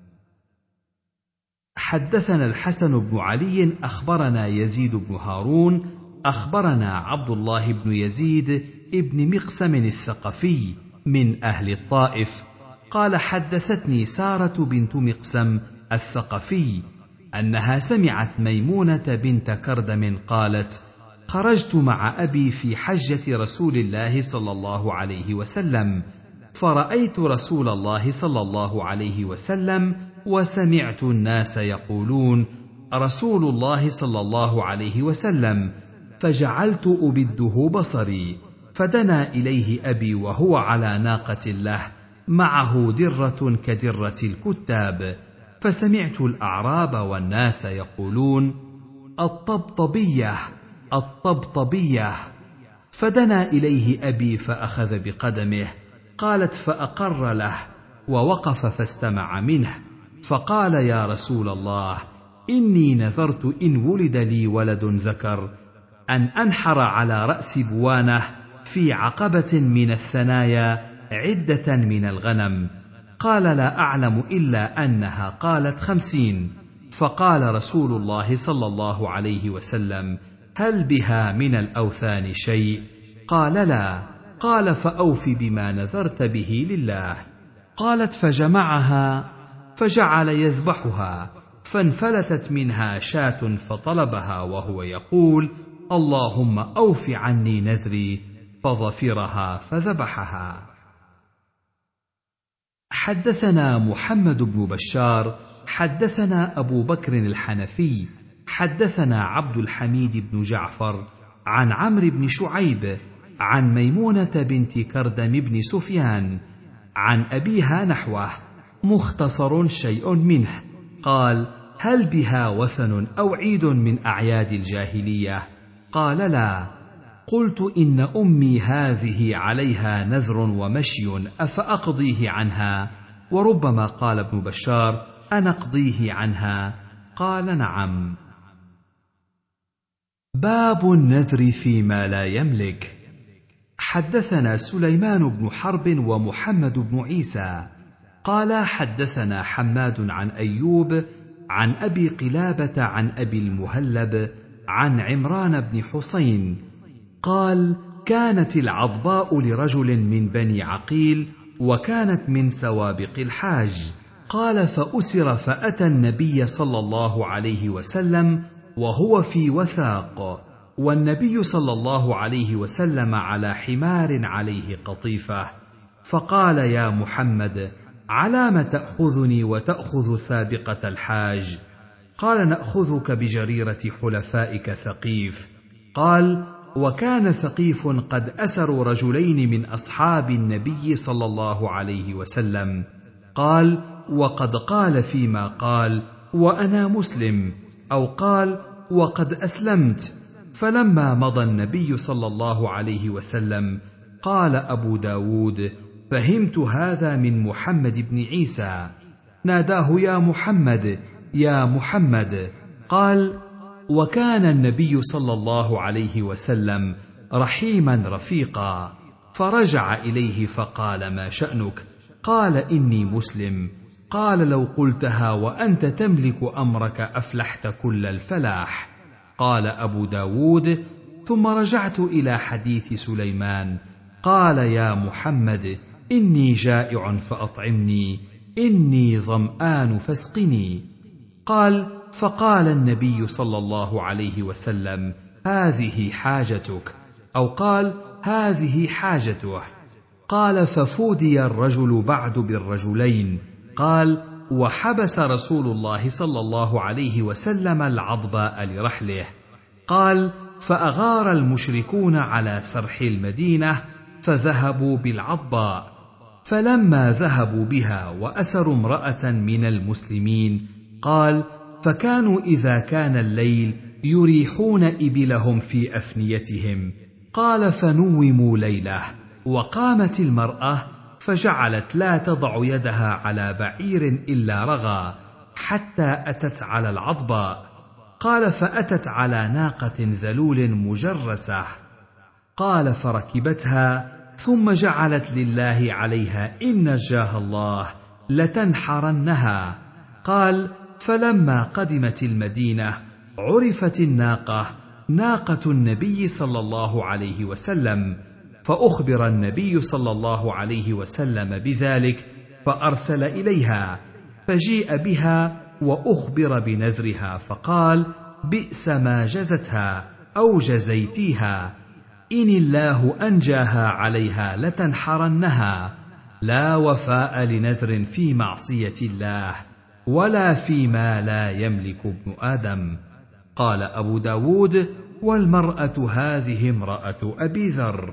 [SPEAKER 1] حدثنا الحسن بن علي أخبرنا يزيد بن هارون أخبرنا عبد الله بن يزيد ابن مقسم الثقفي من أهل الطائف قال حدثتني سارة بنت مقسم الثقفي أنها سمعت ميمونة بنت كردم قالت خرجت مع أبي في حجة رسول الله صلى الله عليه وسلم، فرأيت رسول الله صلى الله عليه وسلم وسمعت الناس يقولون رسول الله صلى الله عليه وسلم، فجعلت أبده بصري، فدنا إليه أبي وهو على ناقة له معه درة كدرة الكتاب، فسمعت الأعراب والناس يقولون الطبطبية الطبطبية، فدنا إليه أبي فأخذ بقدمه. قالت فأقر له ووقف فاستمع منه، فقال يا رسول الله إني نذرت إن ولد لي ولد ذكر أن أنحر على رأس بوانه في عقبة من الثنايا عدة من الغنم. قال لا أعلم إلا أنها قالت خمسين. فقال رسول الله صلى الله عليه وسلم هل بها من الأوثان شيء؟ قال لا. قال فأوف بما نذرت به لله. قالت فجمعها فجعل يذبحها، فانفلتت منها شاة فطلبها وهو يقول اللهم أوف عني نذري، فظفرها فذبحها. حدثنا محمد بن بشار حدثنا أبو بكر الحنفي حدثنا عبد الحميد بن جعفر عن عمرو بن شعيب عن ميمونة بنت كردم بن سفيان عن أبيها نحوه مختصر شيء منه. قال هل بها وثن أو عيد من أعياد الجاهلية؟ قال لا. قلت إن أمي هذه عليها نذر ومشي أفأقضيه عنها؟ وربما قال ابن بشار أنقضيه عنها؟ قال نعم. باب النذر فيما لا يملك. حدثنا سليمان بن حرب ومحمد بن عيسى قال حدثنا حماد عن أيوب عن أبي قلابة عن أبي المهلب عن عمران بن حسين قال كانت العضباء لرجل من بني عقيل وكانت من سوابق الحاج. قال فأسر فأتى النبي صلى الله عليه وسلم وهو في وثاق، والنبي صلى الله عليه وسلم على حمار عليه قطيفة، فقال يا محمد علام تأخذني وتأخذ سابقة الحاج؟ قال نأخذك بجريرة حلفائك ثقيف. قال وكان ثقيف قد أسروا رجلين من أصحاب النبي صلى الله عليه وسلم. قال وقد قال فيما قال وأنا مسلم، أو قال وقد أسلمت. فلما مضى النبي صلى الله عليه وسلم قال أبو داود فهمت هذا من محمد بن عيسى، ناداه يا محمد يا محمد. قال وكان النبي صلى الله عليه وسلم رحيما رفيقا، فرجع إليه فقال ما شأنك؟ قال إني مسلم. قال لو قلتها وأنت تملك أمرك أفلحت كل الفلاح. قال أبو داود ثم رجعت إلى حديث سليمان. قال: يا محمد، إني جائع فأطعمني، إني ظمآن فاسقني. قال: فقال النبي صلى الله عليه وسلم: هذه حاجتك، أو قال: هذه حاجته. قال: ففودي الرجل بعد بالرجلين. قال: وحبس رسول الله صلى الله عليه وسلم العضباء لرحله. قال: فأغار المشركون على سرح المدينة فذهبوا بالعضباء، فلما ذهبوا بها وأسروا امرأة من المسلمين، قال: فكانوا إذا كان الليل يريحون إبلهم في أفنيتهم. قال: فنوموا ليلة، وقامت المرأة فجعلت لا تضع يدها على بعير إلا رغى، حتى أتت على العضباء. قال: فأتت على ناقة ذلول مجرسة. قال: فركبتها، ثم جعلت لله عليها إن نجاها الله لتنحرنها. قال: فلما قدمت المدينة عرفت الناقة ناقة النبي صلى الله عليه وسلم، فأخبر النبي صلى الله عليه وسلم بذلك، فأرسل إليها، فجيء بها وأخبر بنذرها، فقال: بئس ما جزتها أو جزيتيها، إن الله أنجاها عليها لتنحرنها. لا وفاء لنذر في معصية الله، ولا فيما لا يملك ابن آدم. قال أبو داود: والمرأة هذه امرأة أبي ذر.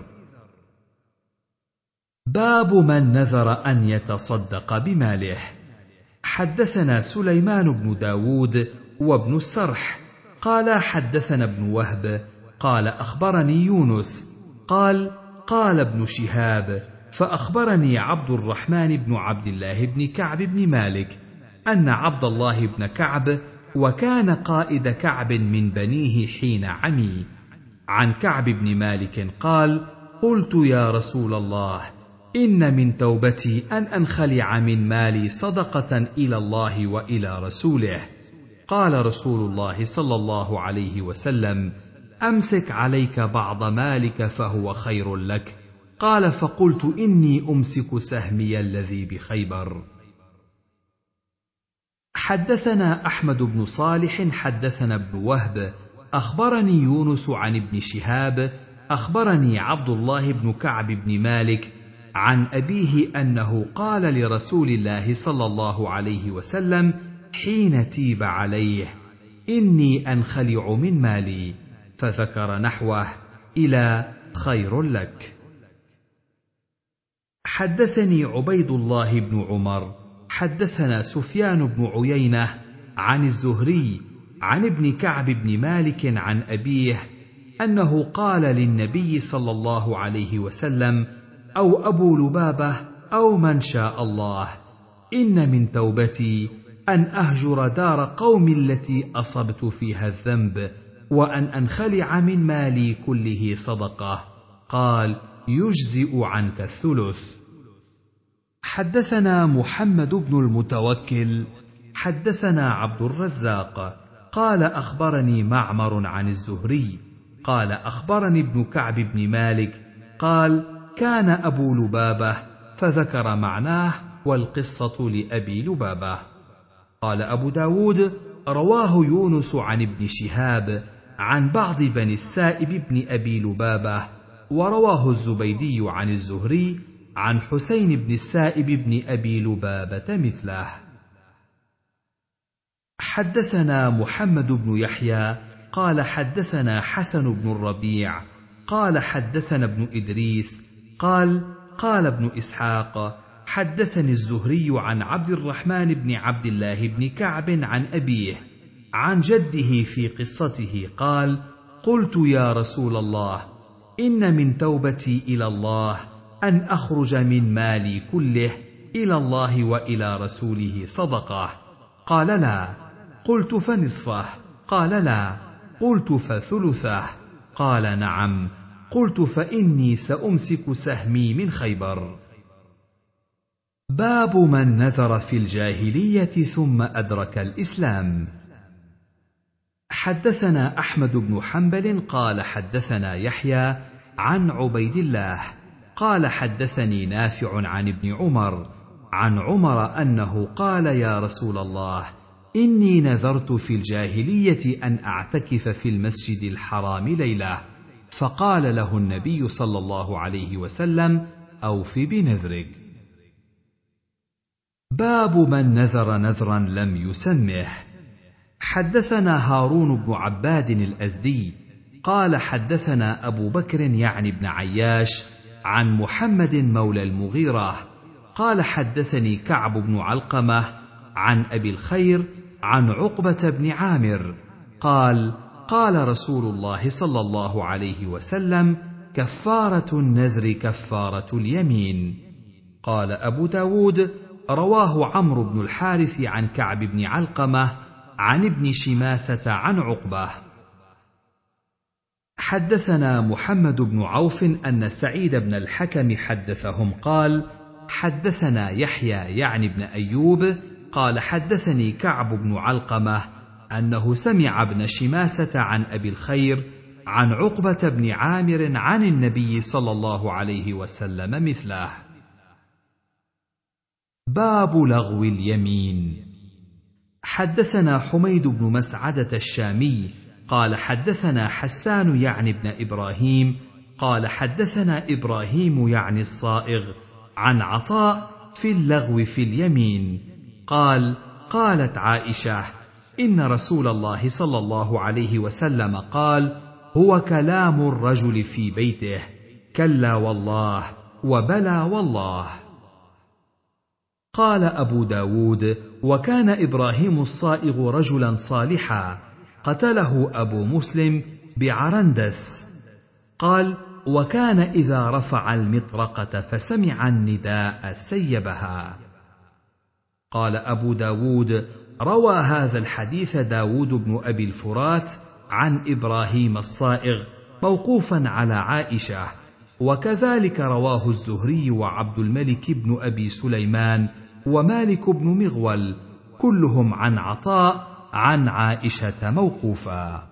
[SPEAKER 1] باب من نذر أن يتصدق بماله. حدثنا سليمان بن داود وابن السرح قال: حدثنا ابن وهب قال: أخبرني يونس قال: قال ابن شهاب: فأخبرني عبد الرحمن بن عبد الله بن كعب بن مالك أن عبد الله بن كعب، وكان قائد كعب من بنيه حين عمي، عن كعب بن مالك قال: قلت يا رسول الله، إن من توبتي أن أنخلع من مالي صدقة إلى الله وإلى رسوله. قال رسول الله صلى الله عليه وسلم: أمسك عليك بعض مالك فهو خير لك. قال: فقلت: إني أمسك سهمي الذي بخيبر. حدثنا أحمد بن صالح حدثنا ابن وهب أخبرني يونس عن ابن شهاب أخبرني عبد الله بن كعب بن مالك عن أبيه أنه قال لرسول الله صلى الله عليه وسلم حين تيب عليه: إني أنخلع من مالي، فذكر نحوه إلى خير لك. حدثني عبيد الله بن عمر حدثنا سفيان بن عيينة عن الزهري عن ابن كعب بن مالك عن أبيه أنه قال للنبي صلى الله عليه وسلم أو أبو لبابة أو من شاء الله: إن من توبتي أن أهجر دار قوم التي أصبت فيها الذنب، وأن أنخلع من مالي كله صدقة. قال: يجزئ عنك الثلث. حدثنا محمد بن المتوكل حدثنا عبد الرزاق قال: أخبرني معمر عن الزهري قال: أخبرني ابن كعب بن مالك قال: كان أبو لبابة، فذكر معناه، والقصة لأبي لبابة. قال أبو داود: رواه يونس عن ابن شهاب عن بعض بني السائب بن أبي لبابة، ورواه الزبيدي عن الزهري عن حسين بن السائب بن أبي لبابة مثله. حدثنا محمد بن يحيى قال: حدثنا حسن بن الربيع قال: حدثنا ابن إدريس قال: قال ابن إسحاق: حدثني الزهري عن عبد الرحمن بن عبد الله بن كعب عن أبيه عن جده في قصته قال: قلت يا رسول الله، إن من توبتي إلى الله أن أخرج من مالي كله إلى الله وإلى رسوله صدقة. قال: لا. قلت: فنصفه؟ قال: لا. قلت: فثلثه؟ قال: نعم. قلت: فإني سأمسك سهمي من خيبر. باب من نذر في الجاهلية ثم أدرك الإسلام. حدثنا أحمد بن حنبل قال حدثنا يحيى عن عبيد الله قال حدثني نافع عن ابن عمر عن عمر أنه قال: يا رسول الله، إني نذرت في الجاهلية أن أعتكف في المسجد الحرام ليلة، فقال له النبي صلى الله عليه وسلم: أوف بنذرك. باب من نذر نذرا لم يسمه. حدثنا هارون بن عباد الأزدي قال حدثنا أبو بكر يعني بن عياش عن محمد مولى المغيرة قال حدثني كعب بن علقمة عن أبي الخير عن عقبة بن عامر قال: قال رسول الله صلى الله عليه وسلم: كفارة النذر كفارة اليمين. قال أبو داود: رواه عمرو بن الحارث عن كعب بن علقمة عن ابن شماسة عن عقبة. حدثنا محمد بن عوف أن سعيد بن الحكم حدثهم قال: حدثنا يحيى يعني بن أيوب قال حدثني كعب بن علقمة أنه سمع ابن شماسة عن أبي الخير عن عقبة بن عامر عن النبي صلى الله عليه وسلم مثله. باب لغو اليمين. حدثنا حميد بن مسعدة الشامي قال حدثنا حسان يعني بن إبراهيم قال حدثنا إبراهيم يعني الصائغ عن عطاء في اللغو في اليمين قال: قالت عائشة: إن رسول الله صلى الله عليه وسلم قال: هو كلام الرجل في بيته، كلا والله وبلى والله. قال أبو داود: وكان إبراهيم الصائغ رجلا صالحا قتله أبو مسلم بعرندس. قال: وكان إذا رفع المطرقة فسمع النداء سيبها. قال أبو داود: روى هذا الحديث داود بن أبي الفرات عن إبراهيم الصائغ موقوفا على عائشة، وكذلك رواه الزهري وعبد الملك بن أبي سليمان ومالك بن مغول كلهم عن عطاء عن عائشة موقوفا.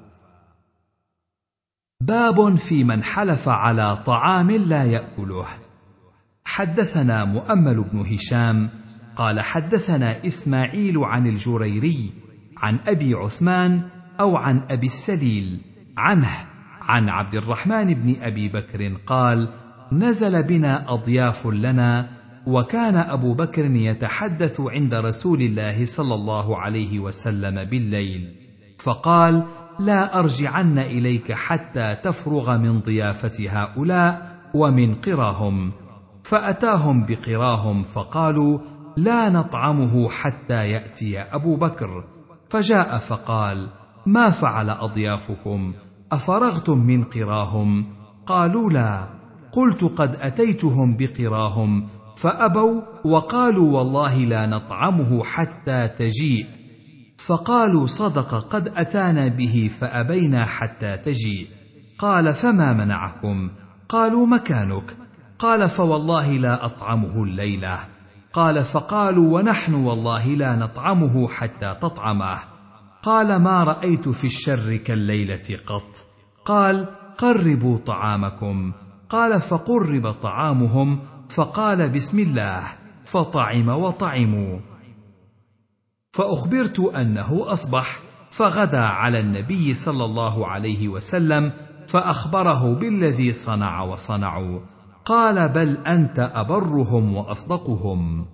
[SPEAKER 1] باب في من حلف على طعام لا يأكله. حدثنا مؤمل بن هشام قال حدثنا إسماعيل عن الجريري عن أبي عثمان أو عن أبي السليل عنه عن عبد الرحمن بن أبي بكر قال: نزل بنا أضياف لنا، وكان أبو بكر يتحدث عند رسول الله صلى الله عليه وسلم بالليل، فقال: لا أرجعن إليك حتى تفرغ من ضيافة هؤلاء ومن قراهم. فأتاهم بقراهم فقالوا: لا نطعمه حتى يأتي أبو بكر. فجاء فقال: ما فعل أضيافكم؟ أفرغتم من قراهم؟ قالوا: لا. قلت: قد أتيتهم بقراهم فأبوا وقالوا: والله لا نطعمه حتى تجيء. فقالوا: صدق، قد أتانا به فأبينا حتى تجيء. قال: فما منعكم؟ قالوا: مكانك. قال: فوالله لا أطعمه الليلة. قال: فقالوا: ونحن والله لا نطعمه حتى تطعمه. قال: ما رأيت في الشر كالليلة قط. قال: قربوا طعامكم. قال: فقرب طعامهم، فقال: بسم الله، فطعم وطعموا. فأخبرت أنه أصبح، فغدا على النبي صلى الله عليه وسلم فأخبره بالذي صنع وصنعوا. قال: بل أنت أبرهم وأصدقهم.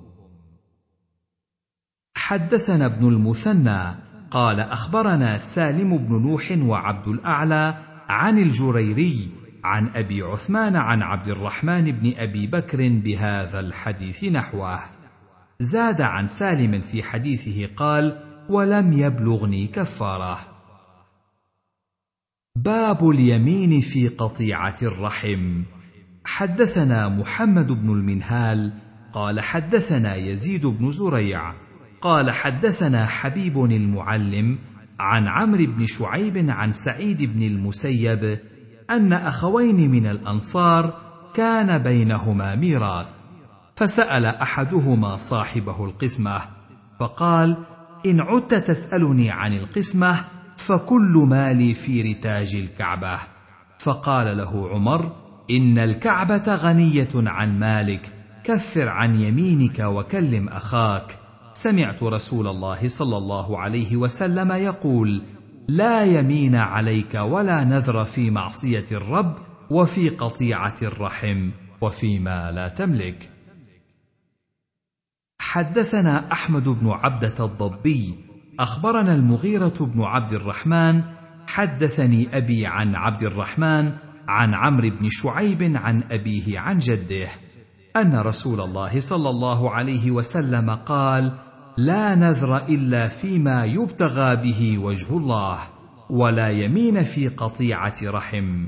[SPEAKER 1] حدثنا ابن المثنى قال أخبرنا سالم بن نوح وعبد الأعلى عن الجريري عن أبي عثمان عن عبد الرحمن بن أبي بكر بهذا الحديث نحوه. زاد عن سالم في حديثه قال: ولم يبلغني كفارة. باب اليمين في قطيعة الرحم. حدثنا محمد بن المنهال قال حدثنا يزيد بن زريع قال حدثنا حبيب المعلم عن عمرو بن شعيب عن سعيد بن المسيب أن أخوين من الأنصار كان بينهما ميراث، فسأل أحدهما صاحبه القسمة، فقال: إن عدت تسألني عن القسمة فكل مالي في رتاج الكعبة. فقال له عمر: إن الكعبة غنية عن مالك، كفر عن يمينك وكلم أخاك. سمعت رسول الله صلى الله عليه وسلم يقول: لا يمين عليك ولا نذر في معصية الرب وفي قطيعة الرحم وفيما لا تملك. حدثنا أحمد بن عبدة الضبي أخبرنا المغيرة بن عبد الرحمن حدثني أبي عن عبد الرحمن عن عمرو بن شعيب عن أبيه عن جده أن رسول الله صلى الله عليه وسلم قال: لا نذر إلا فيما يبتغى به وجه الله، ولا يمين في قطيعة رحم.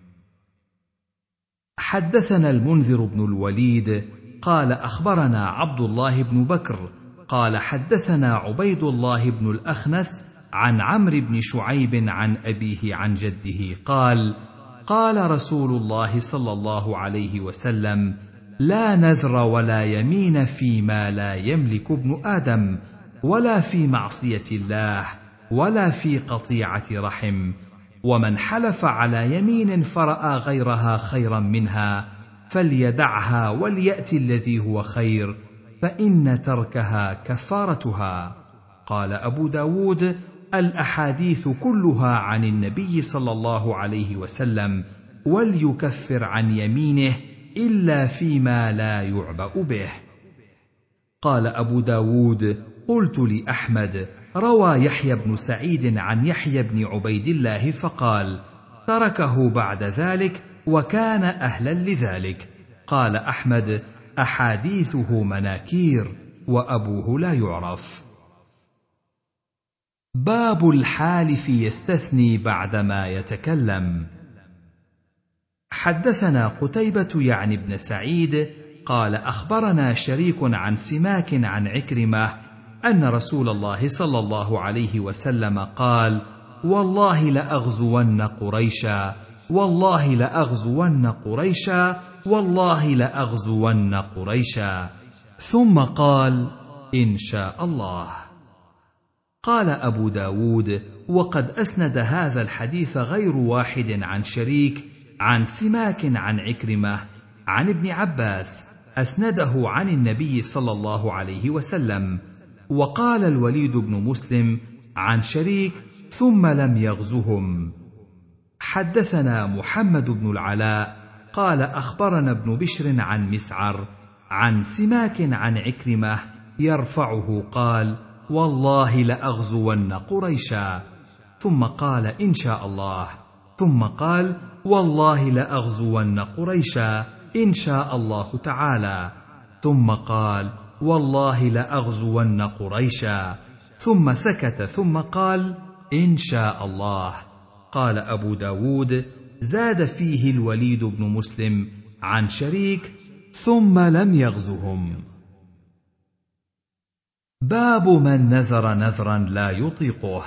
[SPEAKER 1] حدثنا المنذر بن الوليد قال أخبرنا عبد الله بن بكر قال حدثنا عبيد الله بن الأخنس عن عمرو بن شعيب عن أبيه عن جده قال: قال رسول الله صلى الله عليه وسلم: لا نذر ولا يمين فيما لا يملك ابن آدم، ولا في معصية الله، ولا في قطيعة رحم. ومن حلف على يمين فرأى غيرها خيرا منها فليدعها وليأتي الذي هو خير، فإن تركها كفارتها. قال أبو داود: الأحاديث كلها عن النبي صلى الله عليه وسلم، وليكفر عن يمينه إلا فيما لا يعبأ به. قال أبو داود: قلت لأحمد: روى يحيى بن سعيد عن يحيى بن عبيد الله فقال: تركه بعد ذلك وكان أهلا لذلك. قال أحمد: أحاديثه مناكير وأبوه لا يعرف. باب الحالف يستثني بعدما يتكلم. حدثنا قتيبة يعني ابن سعيد قال أخبرنا شريك عن سماك عن عكرمة أن رسول الله صلى الله عليه وسلم قال: والله لأغزون قريشا، والله لأغزون قريشا، والله لأغزون قريشا، ثم قال: إن شاء الله. قال أبو داود: وقد أسند هذا الحديث غير واحد عن شريك عن سماك عن عكرمة عن ابن عباس، أسنده عن النبي صلى الله عليه وسلم. وقال الوليد بن مسلم عن شريك: ثم لم يغزهم. حدثنا محمد بن العلاء قال أخبرنا ابن بشر عن مسعر عن سماك عن عكرمة يرفعه قال: والله لأغزون قريشا، ثم قال: إن شاء الله، ثم قال: والله لأغزون قريشا إن شاء الله تعالى، ثم قال: والله لأغزون قريشا، ثم سكت ثم قال: إن شاء الله. قال أبو داود: زاد فيه الوليد بن مسلم عن شريك: ثم لم يغزهم. باب من نذر نذرا لا يطيقه.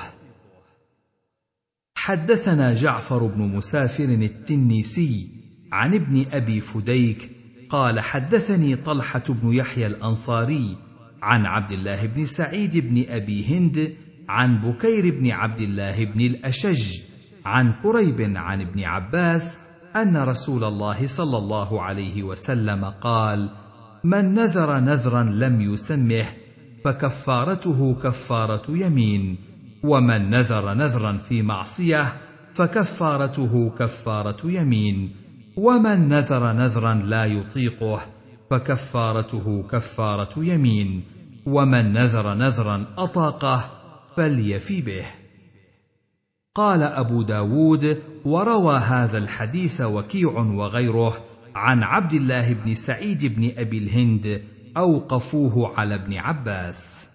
[SPEAKER 1] حدثنا جعفر بن مسافر التنيسي عن ابن أبي فديك قال حدثني طلحة بن يحيى الأنصاري عن عبد الله بن سعيد بن أبي هند عن بكير بن عبد الله بن الأشج عن كريب عن ابن عباس أن رسول الله صلى الله عليه وسلم قال: من نذر نذرا لم يسمه فكفارته كفارة يمين، ومن نذر نذرا في معصية فكفارته كفارة يمين، ومن نذر نذرا لا يطيقه فكفارته كفارة يمين، ومن نذر نذرا أطاقه فليفي به. قال أبو داود: وروى هذا الحديث وكيع وغيره عن عبد الله بن سعيد بن أبي الهند أوقفوه على ابن عباس.